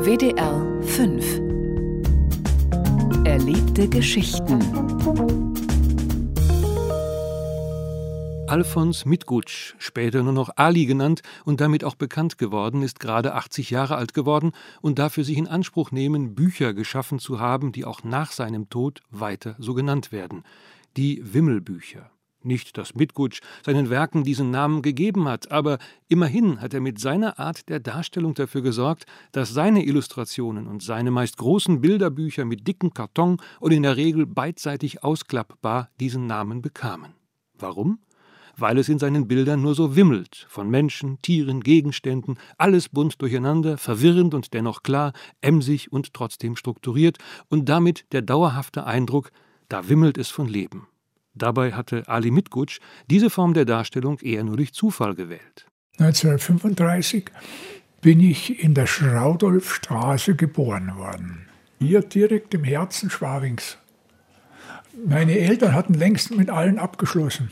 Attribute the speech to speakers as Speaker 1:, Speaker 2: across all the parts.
Speaker 1: WDR 5 Erlebte Geschichten.
Speaker 2: Alfons Mitgutsch, später nur noch Ali genannt und damit auch bekannt geworden, ist gerade 80 Jahre alt geworden und darf für sich in Anspruch nehmen, Bücher geschaffen zu haben, die auch nach seinem Tod weiter so genannt werden. Die Wimmelbücher. Nicht, dass Mitgutsch seinen Werken diesen Namen gegeben hat, aber immerhin hat er mit seiner Art der Darstellung dafür gesorgt, dass seine Illustrationen und seine meist großen Bilderbücher mit dicken Karton und in der Regel beidseitig ausklappbar diesen Namen bekamen. Warum? Weil es in seinen Bildern nur so wimmelt, von Menschen, Tieren, Gegenständen, alles bunt durcheinander, verwirrend und dennoch klar, emsig und trotzdem strukturiert und damit der dauerhafte Eindruck, da wimmelt es von Leben. Dabei hatte Ali Mitgutsch diese Form der Darstellung eher nur durch Zufall gewählt.
Speaker 3: 1935 bin ich in der Schraudolfstraße geboren worden. Hier direkt im Herzen Schwabings. Meine Eltern hatten längst mit allen abgeschlossen.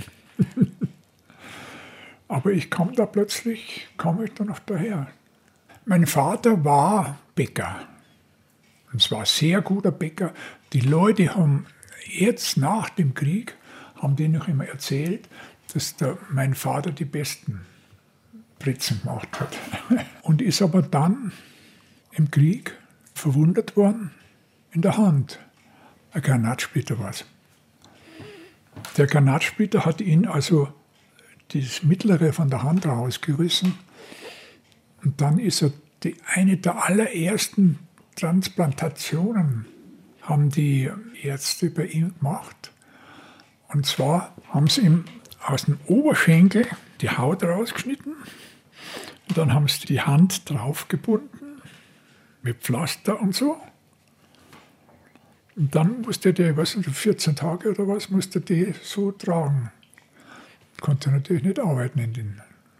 Speaker 3: Aber ich kam da noch daher. Mein Vater war Bäcker. Und zwar sehr guter Bäcker. Die Leute haben jetzt nach dem Krieg, haben die noch immer erzählt, dass mein Vater die besten Brezen gemacht hat. Und ist aber dann im Krieg verwundet worden in der Hand. Ein Granatsplitter war es. Der Granatsplitter hat ihn also das mittlere von der Hand rausgerissen. Und dann ist er eine der allerersten Transplantationen haben die Ärzte bei ihm gemacht. Und zwar haben sie ihm aus dem Oberschenkel die Haut rausgeschnitten. Und dann haben sie die Hand draufgebunden mit Pflaster und so. Und dann musste der, 14 Tage oder was, musste der so tragen. Konnte natürlich nicht arbeiten in den.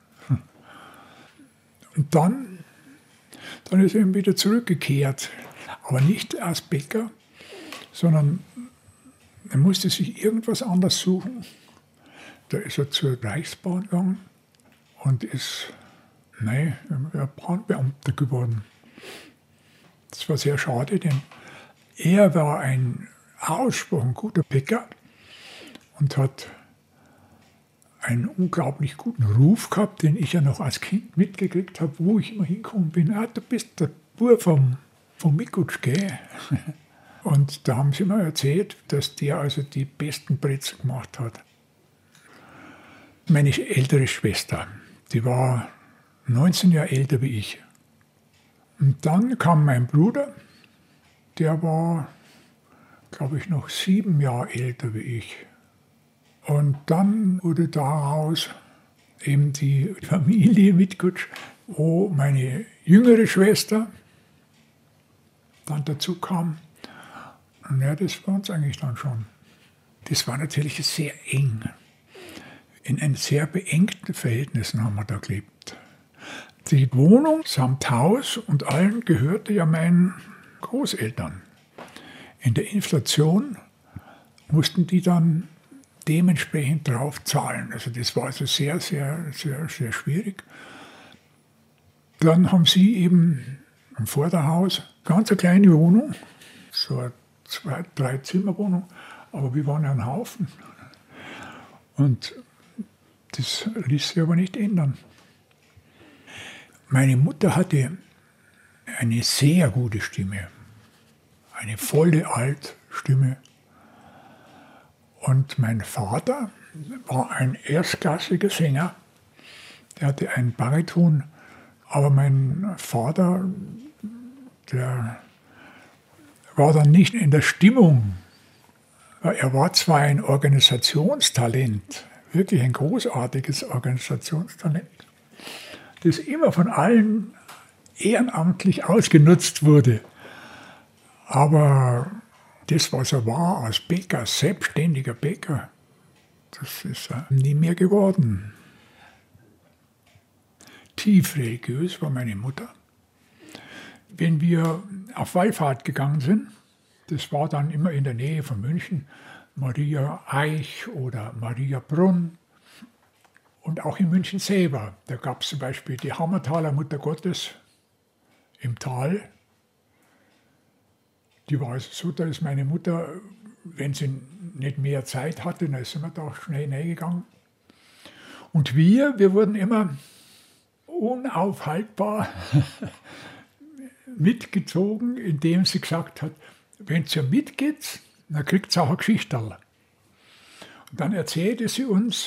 Speaker 3: Und dann ist er eben wieder zurückgekehrt. Aber nicht als Bäcker, sondern er musste sich irgendwas anderes suchen. Da ist er zur Reichsbahn gegangen und ist Bahnbeamter geworden. Das war sehr schade, denn er war ein ausgesprochen guter Bäcker und hat einen unglaublich guten Ruf gehabt, den ich ja noch als Kind mitgekriegt habe, wo ich immer hingekommen bin. Du bist der Bub vom Mitgutsch, gell? Und da haben sie mir erzählt, dass der also die besten Brezen gemacht hat. Meine ältere Schwester, die war 19 Jahre älter wie ich. Und dann kam mein Bruder, der war, glaube ich, noch 7 Jahre älter wie ich. Und dann wurde daraus eben die Familie Mitgutsch, wo meine jüngere Schwester dann dazu kam. Und ja, das war uns eigentlich dann schon. Das war natürlich sehr eng. In einem sehr beengten Verhältnissen haben wir da gelebt. Die Wohnung samt Haus und allen gehörte ja meinen Großeltern. In der Inflation mussten die dann dementsprechend drauf zahlen. Also das war also sehr, sehr, sehr, sehr schwierig. Dann haben sie eben im Vorderhaus ganz eine kleine Wohnung, so eine 2-3 Zimmerwohnung, aber wir waren ja ein Haufen. Und das ließ sich aber nicht ändern. Meine Mutter hatte eine sehr gute Stimme, eine volle Altstimme. Und mein Vater war ein erstklassiger Sänger, der hatte einen Bariton, aber mein Vater, der war dann nicht in der Stimmung. Er war zwar ein Organisationstalent, wirklich ein großartiges Organisationstalent, das immer von allen ehrenamtlich ausgenutzt wurde. Aber das, was er war als Bäcker, selbstständiger Bäcker, das ist er nie mehr geworden. Tief religiös war meine Mutter. Wenn wir auf Wallfahrt gegangen sind, das war dann immer in der Nähe von München, Maria Eich oder Maria Brunn. Und auch in München selber, da gab es zum Beispiel die Hammertaler Mutter Gottes im Tal. Die war also so, dass meine Mutter, wenn sie nicht mehr Zeit hatte, dann sind wir da schnell reingegangen. Und wir wurden immer unaufhaltbar mitgezogen, indem sie gesagt hat, wenn ihr mitgeht, dann kriegt ihr auch eine Geschichte. Und dann erzählte sie uns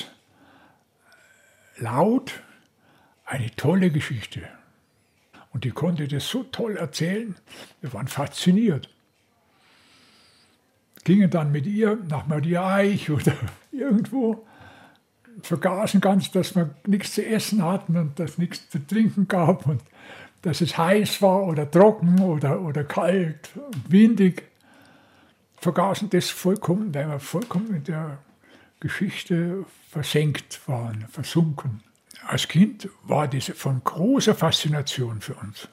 Speaker 3: laut eine tolle Geschichte. Und die konnte das so toll erzählen, wir waren fasziniert. Gingen dann mit ihr nach Maria Eich oder irgendwo, vergaßen ganz, dass wir nichts zu essen hatten und dass es nichts zu trinken gab und dass es heiß war oder trocken oder kalt und windig. Vergaßen das vollkommen, weil wir vollkommen in der Geschichte versenkt waren, versunken. Als Kind war das von großer Faszination für uns.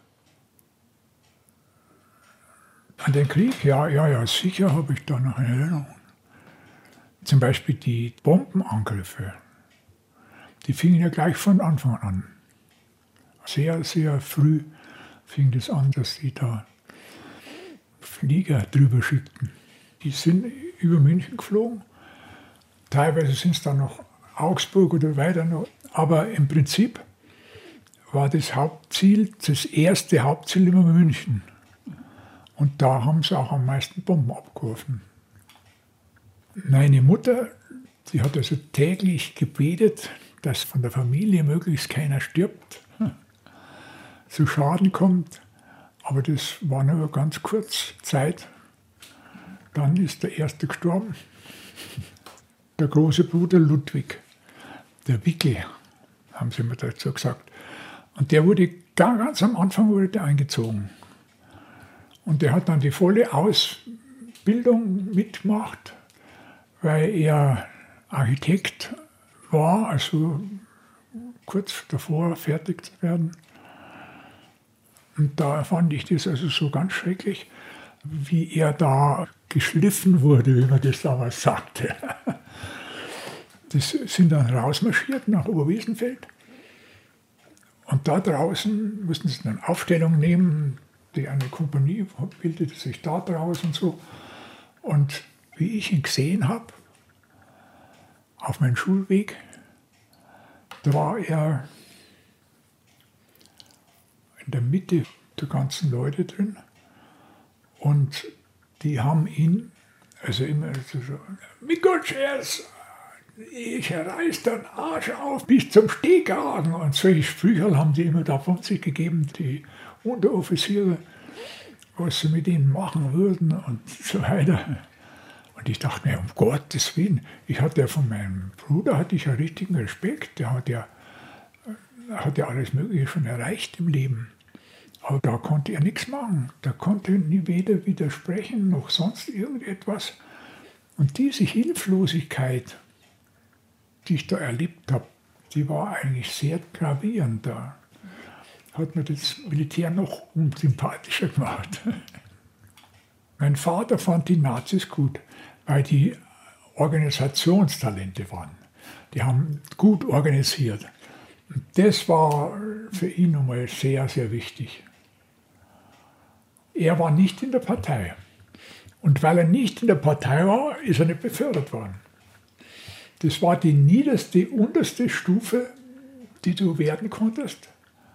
Speaker 3: An den Krieg, ja, sicher habe ich da noch eine Erinnerung. Zum Beispiel die Bombenangriffe, die fingen ja gleich von Anfang an. Sehr, sehr früh fing das an, dass die da Flieger drüber schickten. Die sind über München geflogen. Teilweise sind es dann noch Augsburg oder weiter noch. Aber im Prinzip war das Hauptziel, das erste Hauptziel immer München. Und da haben sie auch am meisten Bomben abgeworfen. Meine Mutter, die hat also täglich gebetet, dass von der Familie möglichst keiner stirbt, zu Schaden kommt. Aber das war nur ganz kurz Zeit. Dann ist der erste gestorben. Der große Bruder Ludwig, der Wickel, haben sie mir dazu gesagt. Und der wurde ganz am Anfang wurde der eingezogen. Und der hat dann die volle Ausbildung mitgemacht, weil er Architekt war, also kurz davor fertig zu werden. Und da fand ich das also so ganz schrecklich, wie er da geschliffen wurde, wie man das damals sagte. Das sind dann rausmarschiert nach Oberwiesenfeld. Und da draußen mussten sie dann Aufstellung nehmen. Die eine Kompanie bildete sich da draus und so. Und wie ich ihn gesehen habe, auf meinem Schulweg, da war er in der Mitte der ganzen Leute drin. Und die haben ihn, also immer so, Mikolschers, ich reiß den Arsch auf bis zum Stehkragen. Und solche Sprüche haben die immer da von sich gegeben, die Unteroffiziere, was sie mit ihnen machen würden und so weiter. Und ich dachte mir, um Gottes Willen, ich hatte ja von meinem Bruder ja richtigen Respekt, der hat ja alles Mögliche schon erreicht im Leben. Aber da konnte er nichts machen, da konnte nie weder widersprechen noch sonst irgendetwas. Und diese Hilflosigkeit, die ich da erlebt habe, die war eigentlich sehr gravierend da. Hat mir das Militär noch unsympathischer gemacht. Mein Vater fand die Nazis gut, weil die Organisationstalente waren. Die haben gut organisiert. Und das war für ihn nochmal sehr, sehr wichtig. Er war nicht in der Partei. Und weil er nicht in der Partei war, ist er nicht befördert worden. Das war die niederste, unterste Stufe, die du werden konntest.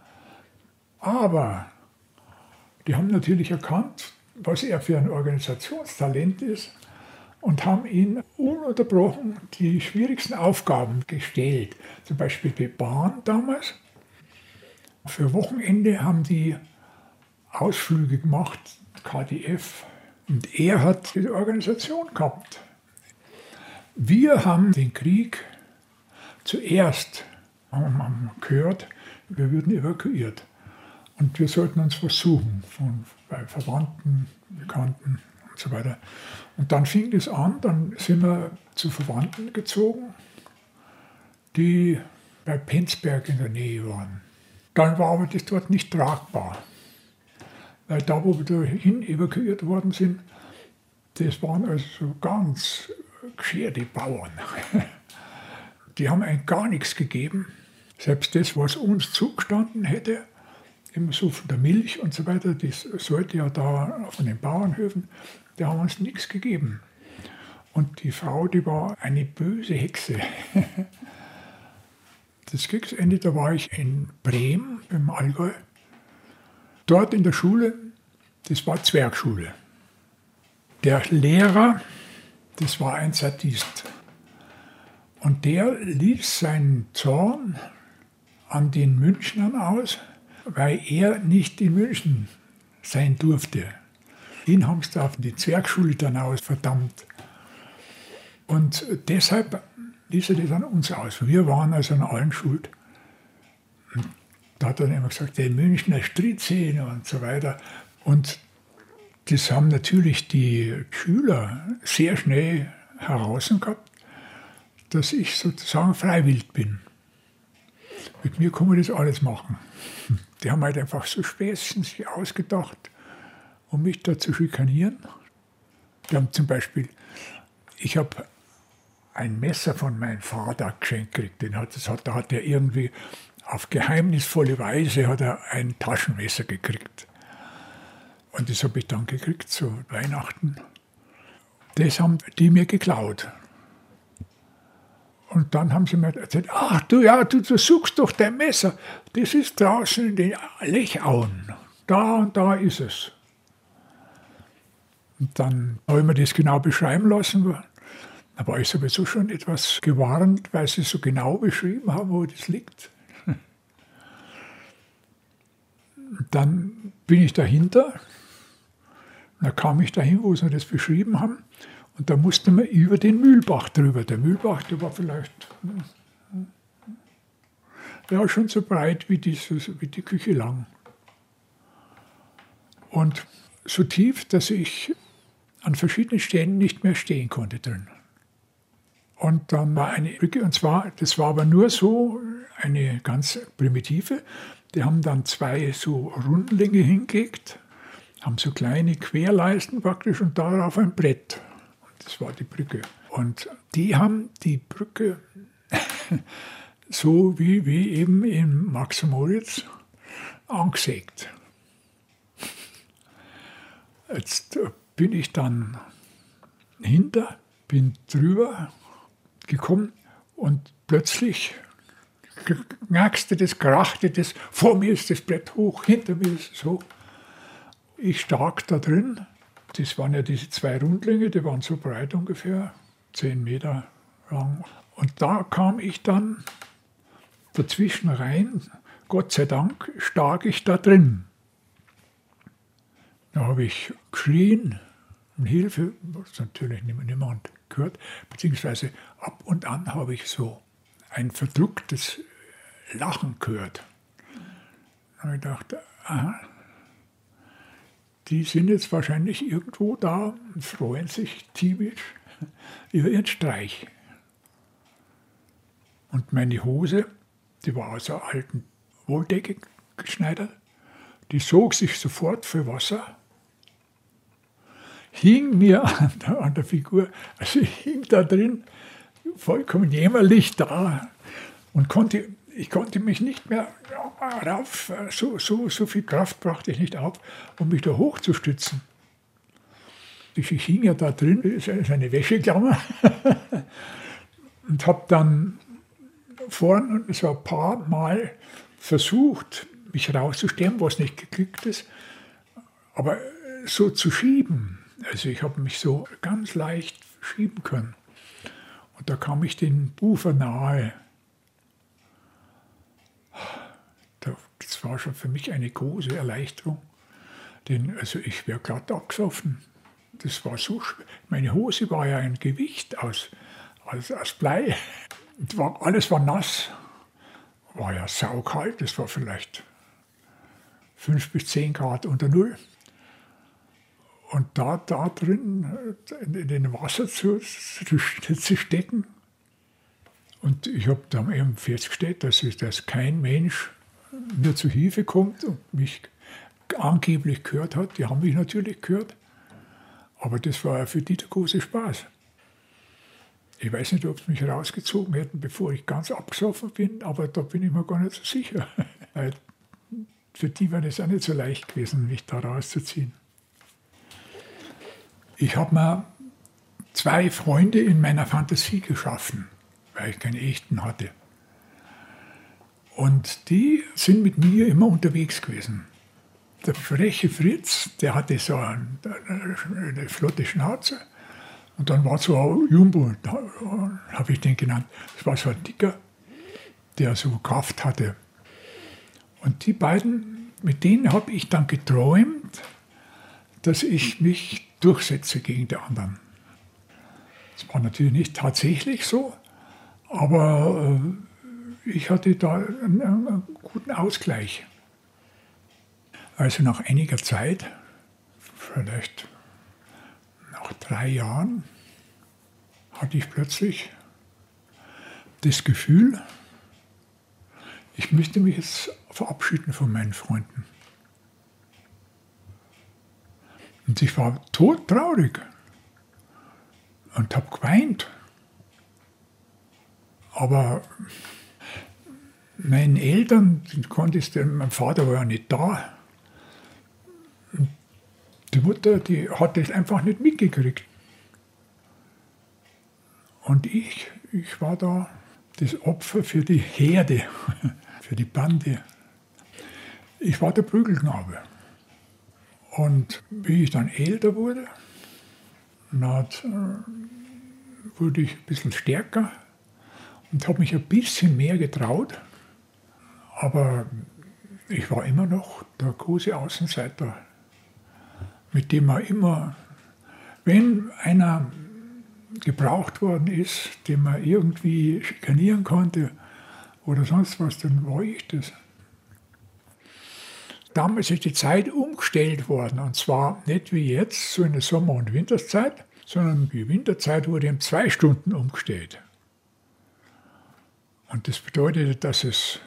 Speaker 3: Aber die haben natürlich erkannt, was er für ein Organisationstalent ist und haben ihn ununterbrochen die schwierigsten Aufgaben gestellt. Zum Beispiel die Bahn damals. Für Wochenende haben die Ausflüge gemacht, KdF. Und er hat die Organisation gehabt. Wir haben den Krieg zuerst haben gehört, wir würden evakuiert. Und wir sollten uns versuchen, bei Verwandten, Bekannten und so weiter. Und dann fing es an, dann sind wir zu Verwandten gezogen, die bei Penzberg in der Nähe waren. Dann war aber das dort nicht tragbar. Weil da, wo wir dahin evakuiert worden sind, das waren also so ganz gescherte Bauern. Die haben eigentlich gar nichts gegeben. Selbst das, was uns zugestanden hätte, immer so von der Milch und so weiter, das sollte ja da von den Bauernhöfen, die haben uns nichts gegeben. Und die Frau, die war eine böse Hexe. Das Kriegsende, da war ich in Bremen im Allgäu. Dort in der Schule, das war Zwergschule. Der Lehrer, das war ein Sadist. Und der ließ seinen Zorn an den Münchnern aus, weil er nicht in München sein durfte. Ihn haben sie auf die Zwergschule dann aus verdammt. Und deshalb ließ er das an uns aus. Wir waren also an allen schuld. Und da hat er dann immer gesagt, der Münchner Stritze und so weiter. Und das haben natürlich die Schüler sehr schnell heraus gehabt, dass ich sozusagen freiwillig bin. Mit mir kann man das alles machen. Die haben halt einfach so Späßchen sich ausgedacht, um mich da zu schikanieren. Die haben zum Beispiel, ich habe ein Messer von meinem Vater geschenkt gekriegt. Da hat er irgendwie auf geheimnisvolle Weise hat er ein Taschenmesser gekriegt. Und das habe ich dann gekriegt zu Weihnachten. Das haben die mir geklaut. Und dann haben sie mir erzählt, ach du suchst doch dein Messer. Das ist draußen in den Lechauen. Da und da ist es. Und dann habe ich mir das genau beschreiben lassen. Da war ich sowieso schon etwas gewarnt, weil sie so genau beschrieben haben, wo das liegt. Dann bin ich dahinter. Da kam ich dahin, wo sie das beschrieben haben. Und da musste man über den Mühlbach drüber. Der Mühlbach, der war vielleicht schon so breit wie die Küche lang. Und so tief, dass ich an verschiedenen Stellen nicht mehr stehen konnte drin. Und dann war eine Brücke, und zwar, das war aber nur so eine ganz primitive. Die haben dann 2 so Rundlinge hingelegt, haben so kleine Querleisten praktisch und darauf ein Brett. Und das war die Brücke. Und die haben die Brücke so wie eben in Max und Moritz angesägt. Jetzt bin ich dann bin drüber gekommen und plötzlich knackste das, krachte das, vor mir ist das Brett hoch, hinter mir ist es hoch. Ich stark da drin, das waren ja diese 2 Rundlinge, die waren so breit ungefähr, 10 Meter lang. Und da kam ich dann dazwischen rein, Gott sei Dank stark ich da drin. Da habe ich geschrien um Hilfe, was natürlich niemand gehört, beziehungsweise ab und an habe ich so ein verdrücktes Lachen gehört. Da habe ich gedacht, aha, die sind jetzt wahrscheinlich irgendwo da und freuen sich tierisch über ihren Streich. Und meine Hose, die war aus einer alten Wolldecke geschneidert, die sog sich sofort für Wasser, hing mir an der Figur, also ich hing da drin, vollkommen jämmerlich da und ich konnte mich nicht mehr rauf, so viel Kraft brachte ich nicht auf, um mich da hochzustützen. Ich hing ja da drin, das ist eine Wäscheklammer, und habe dann vorn so ein paar Mal versucht, mich rauszustellen, was nicht geglückt ist, aber so zu schieben. Also ich habe mich so ganz leicht schieben können. Und da kam ich dem Ufer nahe. Das war schon für mich eine große Erleichterung. Denn also ich wäre glatt abgesoffen. Das war so schwer. Meine Hose war ja ein Gewicht aus Blei. Alles war nass. War ja saukalt. Das war vielleicht 5 bis 10 Grad unter Null. Und da drin in dem Wasser zu stecken. Und ich habe dann eben festgestellt, dass kein Mensch mir zu Hilfe kommt und mich angeblich gehört hat. Die haben mich natürlich gehört. Aber das war ja für die der große Spaß. Ich weiß nicht, ob sie mich rausgezogen hätten, bevor ich ganz abgesoffen bin, aber da bin ich mir gar nicht so sicher. für die war das auch nicht so leicht gewesen, mich da rauszuziehen. Ich habe mir 2 Freunde in meiner Fantasie geschaffen, weil ich keine echten hatte. Und die sind mit mir immer unterwegs gewesen. Der freche Fritz, der hatte so eine flotte Schnauze. Und dann war so ein Jumbo, habe ich den genannt. Das war so ein Dicker, der so Kraft hatte. Und die beiden, mit denen habe ich dann geträumt, dass ich mich durchsetze gegen die anderen. Das war natürlich nicht tatsächlich so, aber ich hatte da einen guten Ausgleich. Also nach einiger Zeit, vielleicht nach 3 Jahren, hatte ich plötzlich das Gefühl, ich müsste mich jetzt verabschieden von meinen Freunden. Und ich war todtraurig und habe geweint. Aber meinen Eltern, mein Vater war ja nicht da. Die Mutter, die hat das einfach nicht mitgekriegt. Und ich war da das Opfer für die Herde, für die Bande. Ich war der Prügelknabe. Und wie ich dann älter wurde, wurde ich ein bisschen stärker und habe mich ein bisschen mehr getraut. Aber ich war immer noch der große Außenseiter, mit dem man immer, wenn einer gebraucht worden ist, den man irgendwie schikanieren konnte oder sonst was, dann war ich das. Damals ist die Zeit umgestellt worden, und zwar nicht wie jetzt, so in der Sommer- und Winterszeit, sondern die Winterzeit wurde um 2 Stunden umgestellt. Und das bedeutet, dass es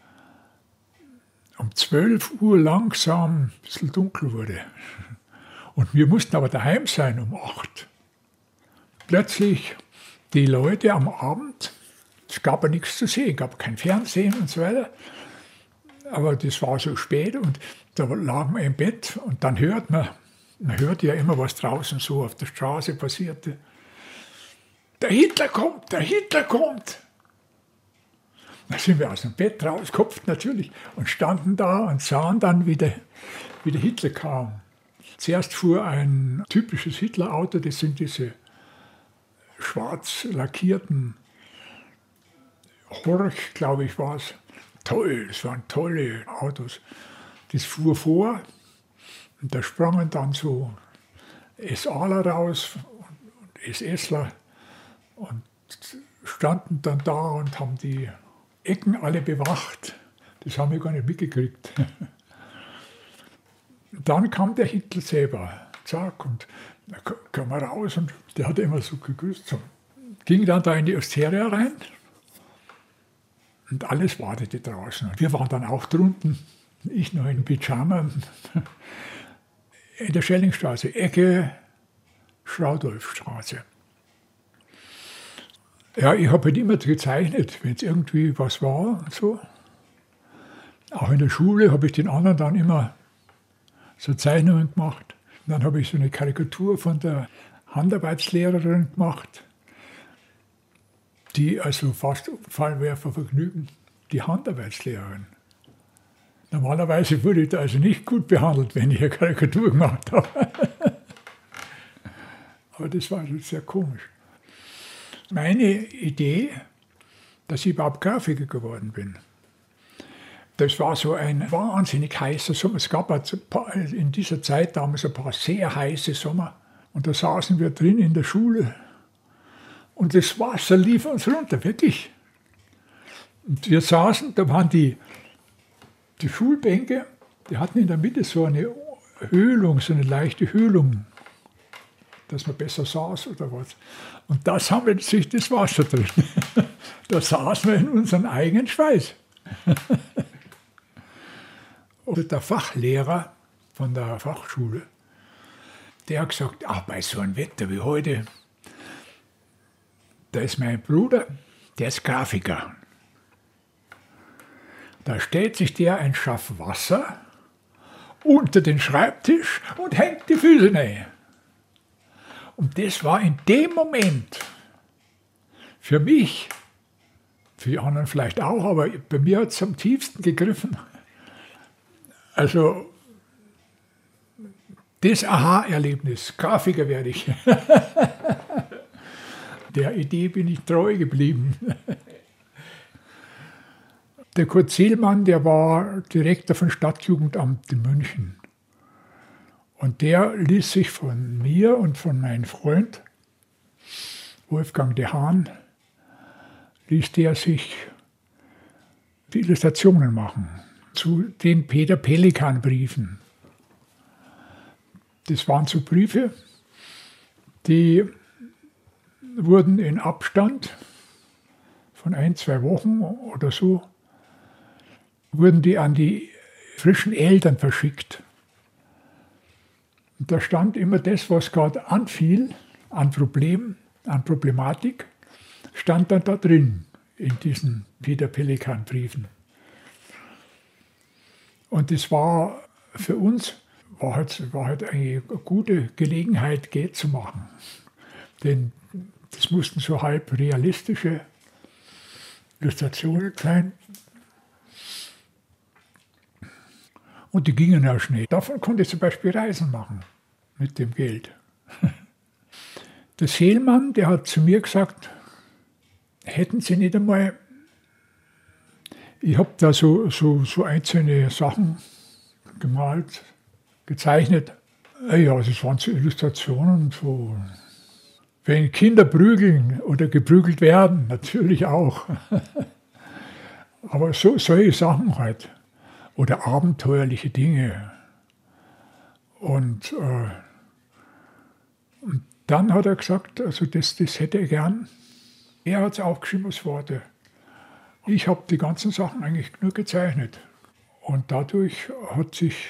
Speaker 3: um 12 Uhr langsam ein bisschen dunkel wurde. Und wir mussten aber daheim sein um 8. Plötzlich die Leute am Abend, es gab ja nichts zu sehen, es gab kein Fernsehen und so weiter. Aber das war so spät und da lagen wir im Bett und dann hört man hörte ja immer, was draußen so auf der Straße passierte. Der Hitler kommt, der Hitler kommt. Da sind wir aus dem Bett rausgekopft natürlich und standen da und sahen dann, wie der Hitler kam. Zuerst fuhr ein typisches Hitler-Auto, das sind diese schwarz lackierten Horch, glaube ich, war es. Toll, das waren tolle Autos. Das fuhr vor und da sprangen dann so SAler raus und SSler und standen dann da und haben die Ecken alle bewacht. Das haben wir gar nicht mitgekriegt. Dann kam der Hitler selber, zack, und da kam er raus und der hat immer so gegrüßt. So. Ging dann da in die Osteria rein und alles wartete draußen. Und wir waren dann auch drunten, ich noch in Pyjama, in der Schellingstraße, Ecke Schraudolfstraße. Ja, ich habe halt immer gezeichnet, wenn es irgendwie was war und so. Auch in der Schule habe ich den anderen dann immer so Zeichnungen gemacht. Und dann habe ich so eine Karikatur von der Handarbeitslehrerin gemacht, die also fast Fallwerfervergnügen, die Handarbeitslehrerin. Normalerweise wurde ich da also nicht gut behandelt, wenn ich eine Karikatur gemacht habe. Aber das war also sehr komisch. Meine Idee, dass ich überhaupt Grafiker geworden bin, das war so ein wahnsinnig heißer Sommer. Es gab in dieser Zeit damals ein paar sehr heiße Sommer. Und da saßen wir drin in der Schule. Und das Wasser lief uns runter, wirklich. Und wir saßen, da waren die Schulbänke, die hatten in der Mitte so eine Höhlung, so eine leichte Höhlung, dass man besser saß oder was. Und da sammelte sich das Wasser drin. Da saßen wir in unserem eigenen Schweiß. Und der Fachlehrer von der Fachschule, der hat gesagt, bei so einem Wetter wie heute, da ist mein Bruder, der ist Grafiker. Da stellt sich der ein Schaff Wasser unter den Schreibtisch und hängt die Füße rein. Und das war in dem Moment für mich, für die anderen vielleicht auch, aber bei mir hat es am tiefsten gegriffen. Also das Aha-Erlebnis, Grafiker werde ich. Der Idee bin ich treu geblieben. Der Kurt Seelmann, der war Direktor von Stadtjugendamt in München. Und der ließ sich von mir und von meinem Freund Wolfgang de Haan, ließ der sich die Illustrationen machen zu den Peter Pelikan-Briefen. Das waren so Briefe, die wurden in Abstand von 1-2 Wochen oder so, wurden die an die frischen Eltern verschickt. Und da stand immer das, was gerade anfiel, an Problemen, an Problematik, stand dann da drin, in diesen Peter Pelikan-Briefen. Und das war für uns, war halt eine gute Gelegenheit, Geld zu machen. Denn das mussten so halb realistische Illustrationen sein. Und die gingen ja schnell. Davon konnte ich zum Beispiel Reisen machen, mit dem Geld. Der Seelmann, der hat zu mir gesagt, hätten Sie nicht einmal, ich habe da so einzelne Sachen gemalt, gezeichnet. Ja, das waren so Illustrationen, so, wenn Kinder prügeln oder geprügelt werden, natürlich auch. Aber solche Sachen halt. Oder abenteuerliche Dinge. Und dann hat er gesagt, also das hätte er gern. Er hat es aufgeschrieben als Worte. Ich habe die ganzen Sachen eigentlich nur gezeichnet. Und dadurch hat sich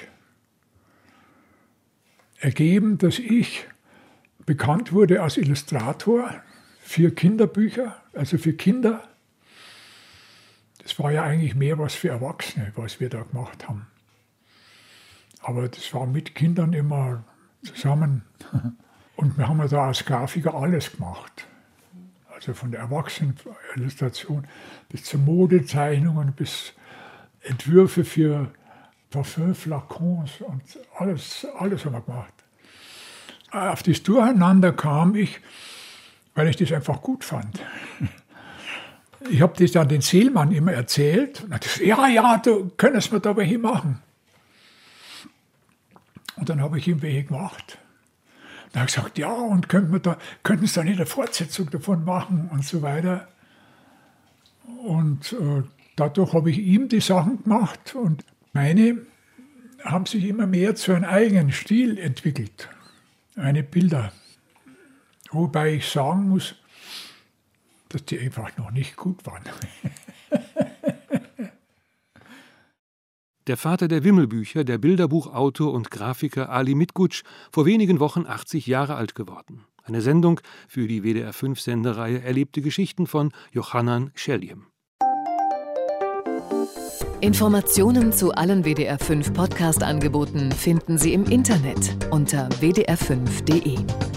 Speaker 3: ergeben, dass ich bekannt wurde als Illustrator für Kinderbücher, also für Kinder. Das war ja eigentlich mehr was für Erwachsene, was wir da gemacht haben. Aber das war mit Kindern immer zusammen. Und wir haben ja da als Grafiker alles gemacht. Also von der Erwachsenenillustration bis zu Modezeichnungen, bis Entwürfe für Parfümflakons und alles haben wir gemacht. Auf das Durcheinander kam ich, weil ich das einfach gut fand. Ich habe das dann den Seelmann immer erzählt. Und er hat gesagt, ja, du könntest mir da welche machen. Und dann habe ich ihm welche gemacht. Dann habe ich gesagt, ja, und könnten Sie da nicht eine Fortsetzung davon machen und so weiter. Und dadurch habe ich ihm die Sachen gemacht und meine haben sich immer mehr zu einem eigenen Stil entwickelt. Meine Bilder. Wobei ich sagen muss, dass die einfach noch nicht gut waren.
Speaker 2: Der Vater der Wimmelbücher, der Bilderbuchautor und Grafiker Ali Mitgutsch, vor wenigen Wochen 80 Jahre alt geworden. Eine Sendung für die WDR-5-Sendereihe Erlebte Geschichten von Yochanan Scheljem.
Speaker 1: Informationen zu allen WDR5 Podcast-Angeboten finden Sie im Internet unter wdr5.de.